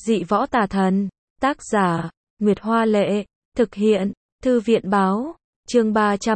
Dị võ tà thần. Tác giả, Nguyệt Hoa Lệ. Thực hiện, Thư viện Báo. Chương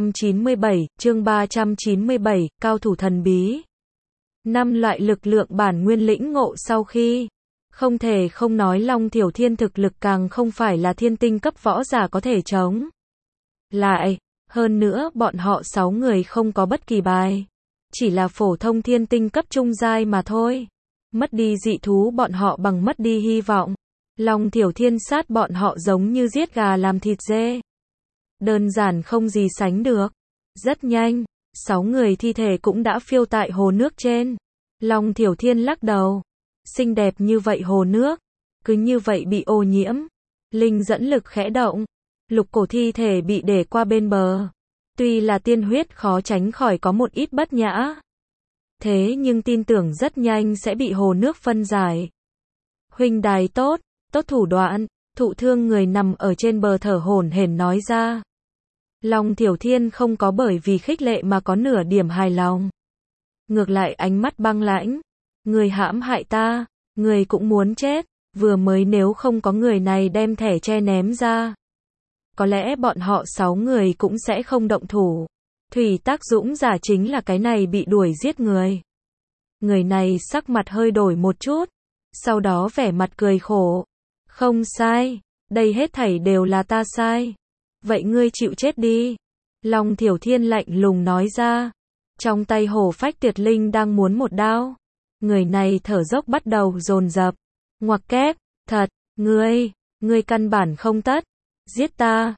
397, Cao thủ thần bí. 5 loại lực lượng bản nguyên lĩnh ngộ sau khi. Không thể không nói Long Tiểu Thiên thực lực càng không phải là thiên tinh cấp võ giả có thể chống lại. Hơn nữa bọn họ 6 người không có bất kỳ bài. Chỉ là phổ thông thiên tinh cấp trung giai mà thôi. Mất đi dị thú bọn họ bằng mất đi hy vọng. Long Tiểu Thiên sát bọn họ giống như giết gà làm thịt dê. Đơn giản không gì sánh được. Rất nhanh, 6 người thi thể cũng đã phiêu tại hồ nước trên. Long Tiểu Thiên lắc đầu. Xinh đẹp như vậy hồ nước, cứ như vậy bị ô nhiễm. Linh dẫn lực khẽ động. Lục cổ thi thể bị để qua bên bờ. Tuy là tiên huyết khó tránh khỏi có một ít bất nhã. Thế nhưng tin tưởng rất nhanh sẽ bị hồ nước phân giải. Huynh đài tốt, tốt thủ đoạn. Thụ thương người nằm ở trên bờ thở hổn hển nói ra. Long Tiểu Thiên không có bởi vì khích lệ mà có nửa điểm hài lòng. Ngược lại ánh mắt băng lãnh. Người hãm hại ta, người cũng muốn chết. Vừa mới nếu không có người này đem thẻ tre ném ra, có lẽ bọn họ 6 người cũng sẽ không động thủ. Thủy Tác Dũng giả chính là cái này bị đuổi giết người. Người này sắc mặt hơi đổi một chút, sau đó vẻ mặt cười khổ. Không sai, đây hết thảy đều là ta sai. Vậy ngươi chịu chết đi. Long Tiểu Thiên lạnh lùng nói ra. Trong tay Hổ Phách Tuyệt Linh đang muốn một đao. Người này thở dốc bắt đầu dồn dập. Ngoặc kép, thật, ngươi căn bản không tất. Giết ta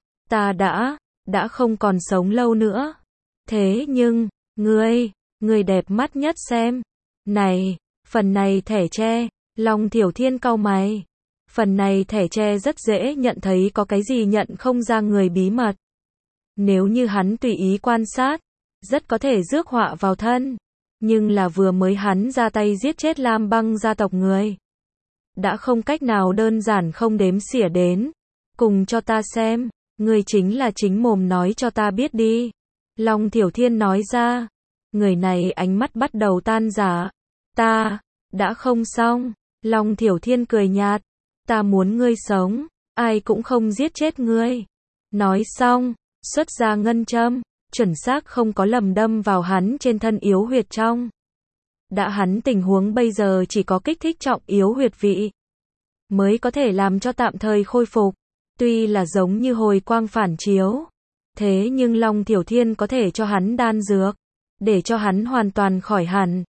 đã không còn sống lâu nữa. Thế nhưng, ngươi đẹp mắt nhất xem. Này, phần này thẻ tre. Long Tiểu Thiên cau mày. Phần này thẻ tre rất dễ nhận thấy có cái gì nhận không ra người bí mật. Nếu như hắn tùy ý quan sát, rất có thể rước họa vào thân. Nhưng là vừa mới hắn ra tay giết chết Lam Băng gia tộc người. Đã không cách nào đơn giản không đếm xỉa đến. Cùng cho ta xem, ngươi chính là chính mồm nói cho ta biết đi. Long Tiểu Thiên nói ra. Người này ánh mắt bắt đầu tan rã. Ta, đã không xong. Long Tiểu Thiên cười nhạt. Ta muốn ngươi sống, ai cũng không giết chết ngươi. Nói xong, xuất ra ngân châm, chuẩn xác không có lầm đâm vào hắn trên thân yếu huyệt trong. Đã hắn tình huống bây giờ chỉ có kích thích trọng yếu huyệt vị, mới có thể làm cho tạm thời khôi phục. Tuy là giống như hồi quang phản chiếu, thế nhưng Long Tiểu Thiên có thể cho hắn đan dược, để cho hắn hoàn toàn khỏi hẳn.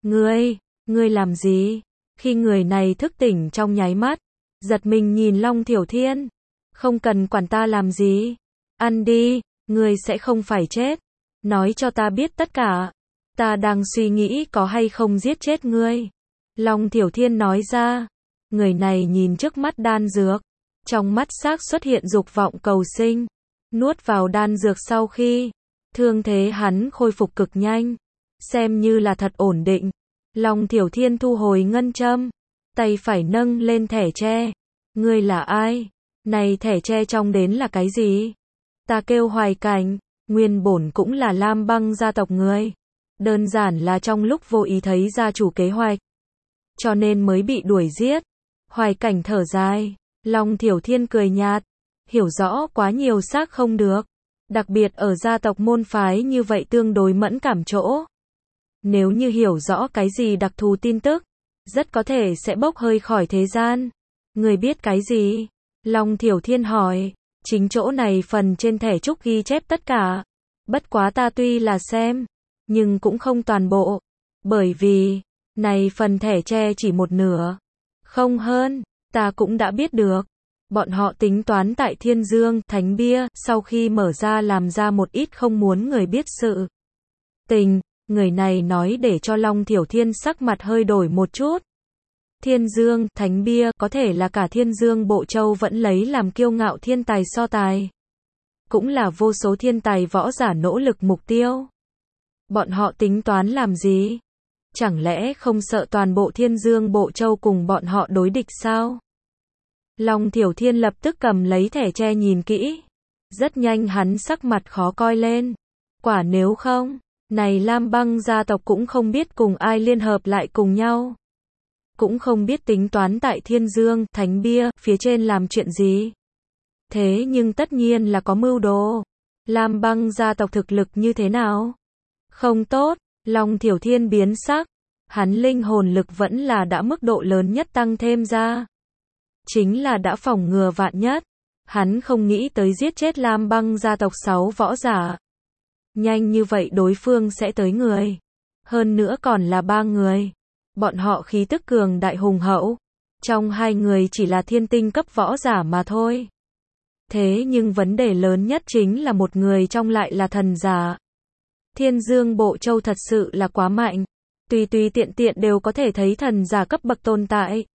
Ngươi làm gì? Khi người này thức tỉnh trong nháy mắt, giật mình nhìn Long Tiểu Thiên. Không cần quản ta làm gì. Ăn đi, ngươi sẽ không phải chết. Nói cho ta biết tất cả. Ta đang suy nghĩ có hay không giết chết ngươi. Long Tiểu Thiên nói ra. Người này nhìn trước mắt đan dược. Trong mắt xác xuất hiện dục vọng cầu sinh. Nuốt vào đan dược sau khi. Thương thế hắn khôi phục cực nhanh. Xem như là thật ổn định. Long Tiểu Thiên thu hồi ngân châm. Tay phải nâng lên thẻ tre. Ngươi là ai? Này thẻ tre trong đến là cái gì? Ta kêu Hoài Cảnh, nguyên bổn cũng là Lam Băng gia tộc người. Đơn giản là trong lúc vô ý thấy gia chủ kế hoạch, cho nên mới bị đuổi giết. Hoài Cảnh thở dài. Long Tiểu Thiên cười nhạt. Hiểu rõ quá nhiều xác không được. Đặc biệt ở gia tộc môn phái như vậy tương đối mẫn cảm chỗ. Nếu như hiểu rõ cái gì đặc thù tin tức, rất có thể sẽ bốc hơi khỏi thế gian. Người biết cái gì? Long Tiểu Thiên hỏi. Chính chỗ này phần trên thẻ trúc ghi chép tất cả. Bất quá ta tuy là xem, nhưng cũng không toàn bộ. Bởi vì, này phần thẻ tre chỉ một nửa. Không hơn, ta cũng đã biết được. Bọn họ tính toán tại Thiên Dương Thánh Bia, sau khi mở ra làm ra một ít không muốn người biết sự tình. Người này nói để cho Long Tiểu Thiên sắc mặt hơi đổi một chút. Thiên Dương Thánh Bia có thể là cả Thiên Dương Bộ Châu vẫn lấy làm kiêu ngạo thiên tài so tài. Cũng là vô số thiên tài võ giả nỗ lực mục tiêu. Bọn họ tính toán làm gì? Chẳng lẽ không sợ toàn bộ Thiên Dương Bộ Châu cùng bọn họ đối địch sao? Long Tiểu Thiên lập tức cầm lấy thẻ tre nhìn kỹ. Rất nhanh hắn sắc mặt khó coi lên. Quả nếu không, này Lam Băng gia tộc cũng không biết cùng ai liên hợp lại cùng nhau. cũng không biết tính toán tại Thiên Dương, Thánh Bia, phía trên làm chuyện gì. Thế nhưng tất nhiên là có mưu đồ. Lam Băng gia tộc thực lực như thế nào? Không tốt, Long Thiểu Thiên biến sắc. Hắn linh hồn lực vẫn là đã mức độ lớn nhất tăng thêm ra. Chính là đã phòng ngừa vạn nhất. Hắn không nghĩ tới giết chết Lam Băng gia tộc 6 võ giả. Nhanh như vậy đối phương sẽ tới người. Hơn nữa còn là 3 người. Bọn họ khí tức cường đại hùng hậu. Trong 2 người chỉ là thiên tinh cấp võ giả mà thôi. Thế nhưng vấn đề lớn nhất chính là một người trong lại là thần giả. Thiên Dương Bộ Châu thật sự là quá mạnh. Tùy tùy tiện tiện đều có thể thấy thần giả cấp bậc tồn tại.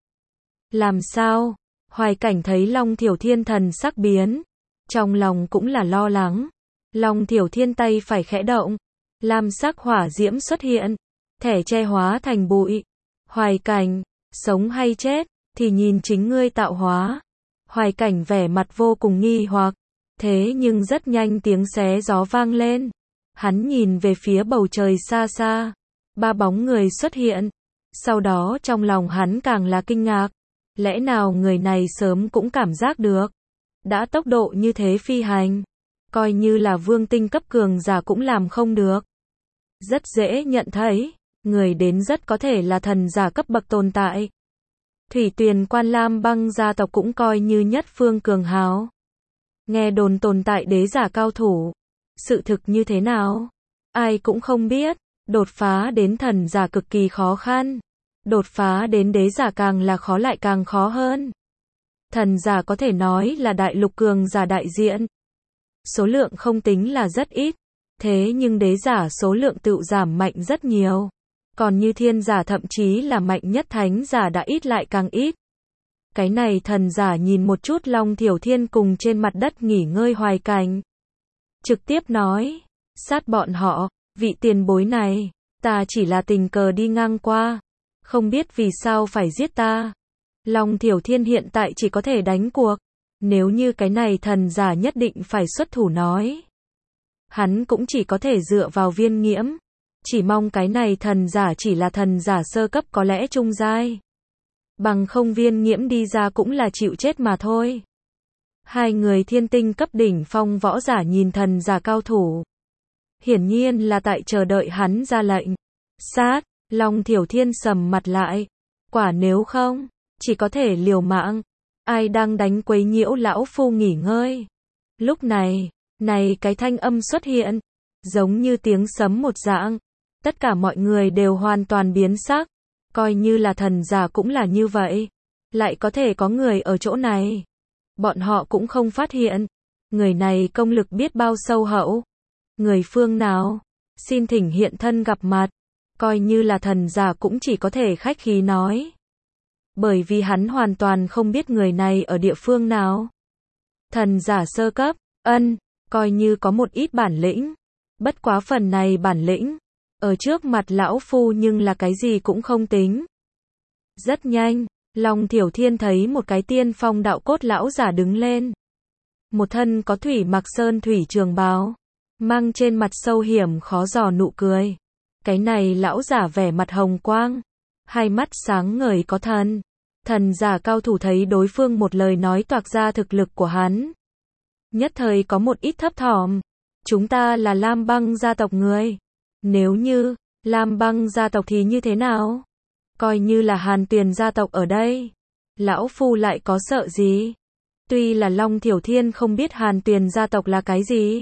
Làm sao? Hoài Cảnh thấy Long Thiểu Thiên thần sắc biến. Trong lòng cũng là lo lắng. Long Thiểu Thiên tay phải khẽ động. Lam sắc hỏa diễm xuất hiện. Thẻ che hóa thành bụi. Hoài Cảnh, sống hay chết, thì nhìn chính ngươi tạo hóa. Hoài Cảnh vẻ mặt vô cùng nghi hoặc. Thế nhưng rất nhanh tiếng xé gió vang lên. Hắn nhìn về phía bầu trời xa xa. 3 bóng người xuất hiện. Sau đó trong lòng hắn càng là kinh ngạc. Lẽ nào người này sớm cũng cảm giác được. Đã tốc độ như thế phi hành. Coi như là vương tinh cấp cường giả cũng làm không được. Rất dễ nhận thấy. Người đến rất có thể là thần giả cấp bậc tồn tại. Thủy Tuyền Quan Lam Băng gia tộc cũng coi như nhất phương cường hào. Nghe đồn tồn tại đế giả cao thủ. Sự thực như thế nào? Ai cũng không biết. Đột phá đến thần giả cực kỳ khó khăn. Đột phá đến đế giả càng là khó lại càng khó hơn. Thần giả có thể nói là đại lục cường giả đại diện. Số lượng không tính là rất ít. Thế nhưng đế giả số lượng tự giảm mạnh rất nhiều. Còn như thiên giả thậm chí là mạnh nhất thánh giả đã ít lại càng ít. Cái này thần giả nhìn một chút Long Thiểu Thiên cùng trên mặt đất nghỉ ngơi Hoài Cảnh. Trực tiếp nói, sát bọn họ, vị tiền bối này, ta chỉ là tình cờ đi ngang qua. Không biết vì sao phải giết ta. Long Thiểu Thiên hiện tại chỉ có thể đánh cuộc. Nếu như cái này thần giả nhất định phải xuất thủ nói. Hắn cũng chỉ có thể dựa vào Viên Nghiễm. Chỉ mong cái này thần giả chỉ là thần giả sơ cấp có lẽ trung giai. Bằng không Viên Nghiễm đi ra cũng là chịu chết mà thôi. 2 người thiên tinh cấp đỉnh phong võ giả nhìn thần giả cao thủ. Hiển nhiên là tại chờ đợi hắn ra lệnh. Sát, Long Thiểu Thiên sầm mặt lại. Quả nếu không, chỉ có thể liều mạng. Ai đang đánh quấy nhiễu lão phu nghỉ ngơi. Lúc này, cái thanh âm xuất hiện. Giống như tiếng sấm một dạng. Tất cả mọi người đều hoàn toàn biến sắc. Coi như là thần giả cũng là như vậy. Lại có thể có người ở chỗ này. Bọn họ cũng không phát hiện. Người này công lực biết bao sâu hậu. Người phương nào? Xin thỉnh hiện thân gặp mặt. Coi như là thần giả cũng chỉ có thể khách khí nói. Bởi vì hắn hoàn toàn không biết người này ở địa phương nào. Thần giả sơ cấp, coi như có một ít bản lĩnh. Bất quá phần này bản lĩnh. Ở trước mặt lão phu nhưng là cái gì cũng không tính. Rất nhanh, Long Thiểu Thiên thấy một cái tiên phong đạo cốt lão giả đứng lên. Một thân có thủy mặc sơn thủy trường bào. Mang trên mặt sâu hiểm khó dò nụ cười. Cái này lão giả vẻ mặt hồng quang. Hai mắt sáng ngời có thần. Thần giả cao thủ thấy đối phương một lời nói toạc ra thực lực của hắn. Nhất thời có một ít thấp thỏm. Chúng ta là Lam Băng gia tộc người. Nếu như, Lam Băng gia tộc thì như thế nào? Coi như là Hàn Tuyền gia tộc ở đây. Lão phu lại có sợ gì? Tuy là Long Thiểu Thiên không biết Hàn Tuyền gia tộc là cái gì.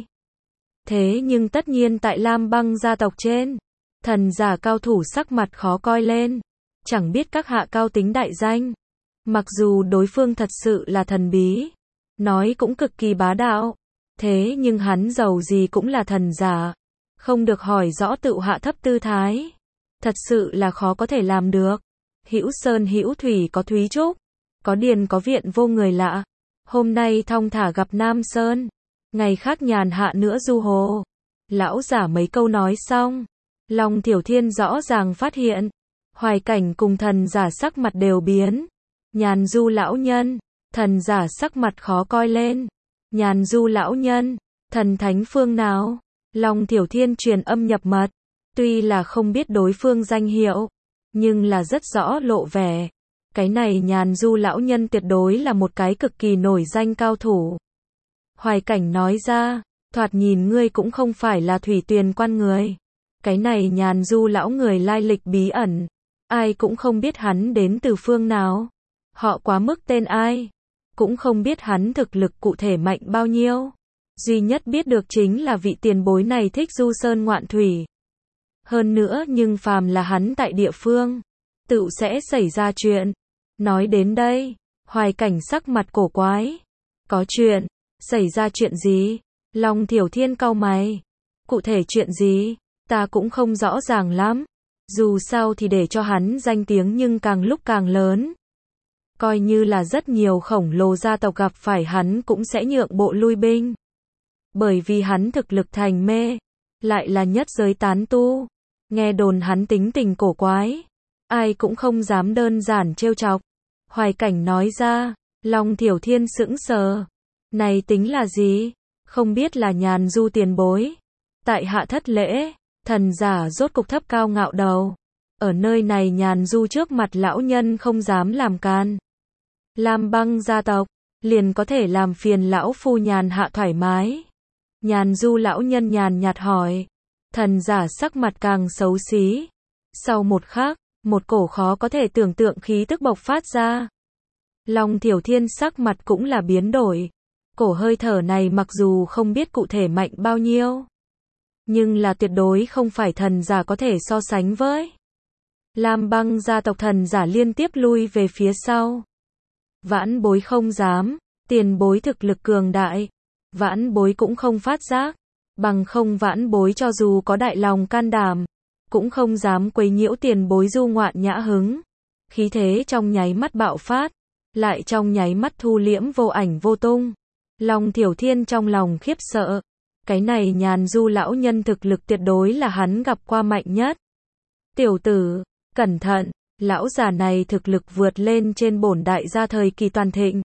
Thế nhưng tất nhiên tại Lam Băng gia tộc trên. Thần giả cao thủ sắc mặt khó coi lên. Chẳng biết các hạ cao tính đại danh. Mặc dù đối phương thật sự là thần bí. Nói cũng cực kỳ bá đạo. Thế nhưng hắn giàu gì cũng là thần giả. Không được hỏi rõ tự hạ thấp tư thái. Thật sự là khó có thể làm được. Hữu sơn hữu thủy có thúy trúc. Có điền có viện vô người lạ. Hôm nay thong thả gặp Nam Sơn. Ngày khác nhàn hạ nữa du hồ. Lão giả mấy câu nói xong. Long Thiểu Thiên rõ ràng phát hiện. Hoài Cảnh cùng thần giả sắc mặt đều biến. Nhàn du lão nhân. Thần giả sắc mặt khó coi lên. Nhàn du lão nhân. Thần thánh phương nào? Long Thiểu Thiên truyền âm nhập mật. Tuy là không biết đối phương danh hiệu. nhưng là rất rõ lộ vẻ. Cái này Nhàn Du lão nhân tuyệt đối là một cái cực kỳ nổi danh cao thủ. Hoài Cảnh nói ra, thoạt nhìn ngươi cũng không phải là Thủy Tuyền quan người. Cái này Nhàn Du lão người lai lịch bí ẩn, ai cũng không biết hắn đến từ phương nào. Họ quá mức tên ai, cũng không biết hắn thực lực cụ thể mạnh bao nhiêu. Duy nhất biết được chính là vị tiền bối này thích du sơn ngoạn thủy. Hơn nữa nhưng phàm là hắn tại địa phương, tự sẽ xảy ra chuyện. Nói đến đây, Hoài Cảnh sắc mặt cổ quái. Có chuyện? Xảy ra chuyện gì? Long Thiểu Thiên cau mày. Cụ thể chuyện gì? Ta cũng không rõ ràng lắm. Dù sao thì để cho hắn danh tiếng nhưng càng lúc càng lớn. Coi như là rất nhiều khổng lồ gia tộc gặp phải hắn cũng sẽ nhượng bộ lui binh. Bởi vì hắn thực lực thành mê, lại là nhất giới tán tu. Nghe đồn hắn tính tình cổ quái, ai cũng không dám đơn giản trêu chọc. Hoài Cảnh nói ra, Long Thiểu Thiên sững sờ. Này tính là gì? Không biết là Nhàn Du tiền bối. Tại hạ thất lễ, thần giả rốt cục thấp cao ngạo đầu. Ở nơi này Nhàn Du trước mặt lão nhân không dám làm can. Lam Băng gia tộc, liền có thể làm phiền lão phu nhàn hạ thoải mái. Nhàn Du lão nhân nhàn nhạt hỏi. Thần giả sắc mặt càng xấu xí. Sau một khắc, một cổ khó có thể tưởng tượng khí tức bộc phát ra. Long Thiểu Thiên sắc mặt cũng là biến đổi. Cổ hơi thở này mặc dù không biết cụ thể mạnh bao nhiêu, nhưng là tuyệt đối không phải thần giả có thể so sánh với. Lam Băng gia tộc thần giả liên tiếp lui về phía sau. Vãn bối không dám, tiền bối thực lực cường đại. Vãn bối cũng không phát giác. Bằng không vãn bối cho dù có đại lòng can đảm, cũng không dám quấy nhiễu tiền bối du ngoạn nhã hứng. Khí thế trong nháy mắt bạo phát, lại trong nháy mắt thu liễm vô ảnh vô tung. Long Thiểu Thiên trong lòng khiếp sợ. Cái này Nhàn Du lão nhân thực lực tuyệt đối là hắn gặp qua mạnh nhất. Tiểu tử, cẩn thận, lão già này thực lực vượt lên trên bổn đại gia thời kỳ toàn thịnh.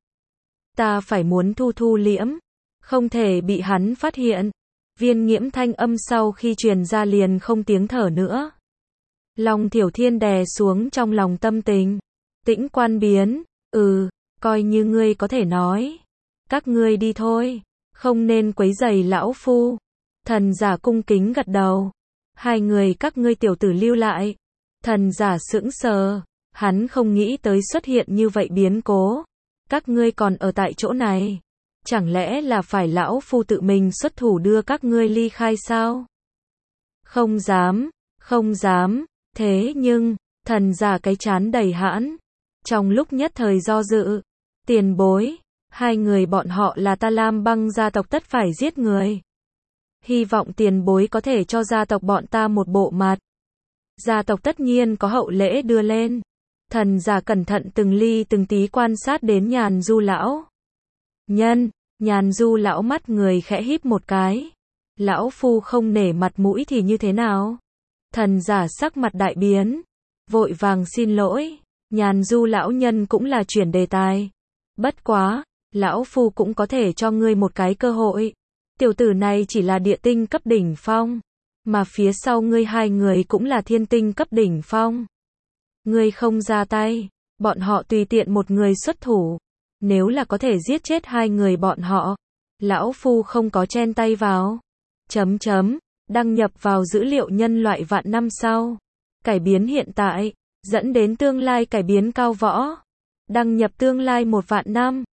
Ta phải muốn thu liễm, không thể bị hắn phát hiện. Viên Nghiễm thanh âm sau khi truyền ra liền không tiếng thở nữa. Long Thiểu Thiên đè xuống trong lòng tâm tình. Tĩnh quan biến, coi như ngươi có thể nói. Các ngươi đi thôi, không nên quấy rầy lão phu. Thần giả cung kính gật đầu. Hai người các ngươi tiểu tử lưu lại. Thần giả sững sờ, hắn không nghĩ tới xuất hiện như vậy biến cố. Các ngươi còn ở tại chỗ này, chẳng lẽ là phải lão phu tự mình xuất thủ đưa các ngươi ly khai sao? Không dám, không dám. Thế nhưng, thần giả cái trán đầy hãn, trong lúc nhất thời do dự. Tiền bối, hai người bọn họ là ta Lam Băng gia tộc tất phải giết người. Hy vọng tiền bối có thể cho gia tộc bọn ta một bộ mặt. Gia tộc tất nhiên có hậu lễ đưa lên. Thần giả cẩn thận từng ly từng tí quan sát đến Nhàn Du lão nhân. Nhàn Du lão mắt người khẽ híp một cái. Lão phu không nể mặt mũi thì như thế nào? Thần giả sắc mặt đại biến, vội vàng xin lỗi. Nhàn Du lão nhân cũng là chuyển đề tài. Bất quá, lão phu cũng có thể cho ngươi một cái cơ hội. Tiểu tử này chỉ là địa tinh cấp đỉnh phong, mà phía sau ngươi hai người cũng là thiên tinh cấp đỉnh phong. Ngươi không ra tay, bọn họ tùy tiện một người xuất thủ. Nếu là có thể giết chết hai người bọn họ, lão phu không có chen tay vào. Đăng nhập vào dữ liệu nhân loại vạn năm sau. Cải biến hiện tại, dẫn đến tương lai cải biến cao võ. Đăng nhập tương lai 1 vạn năm.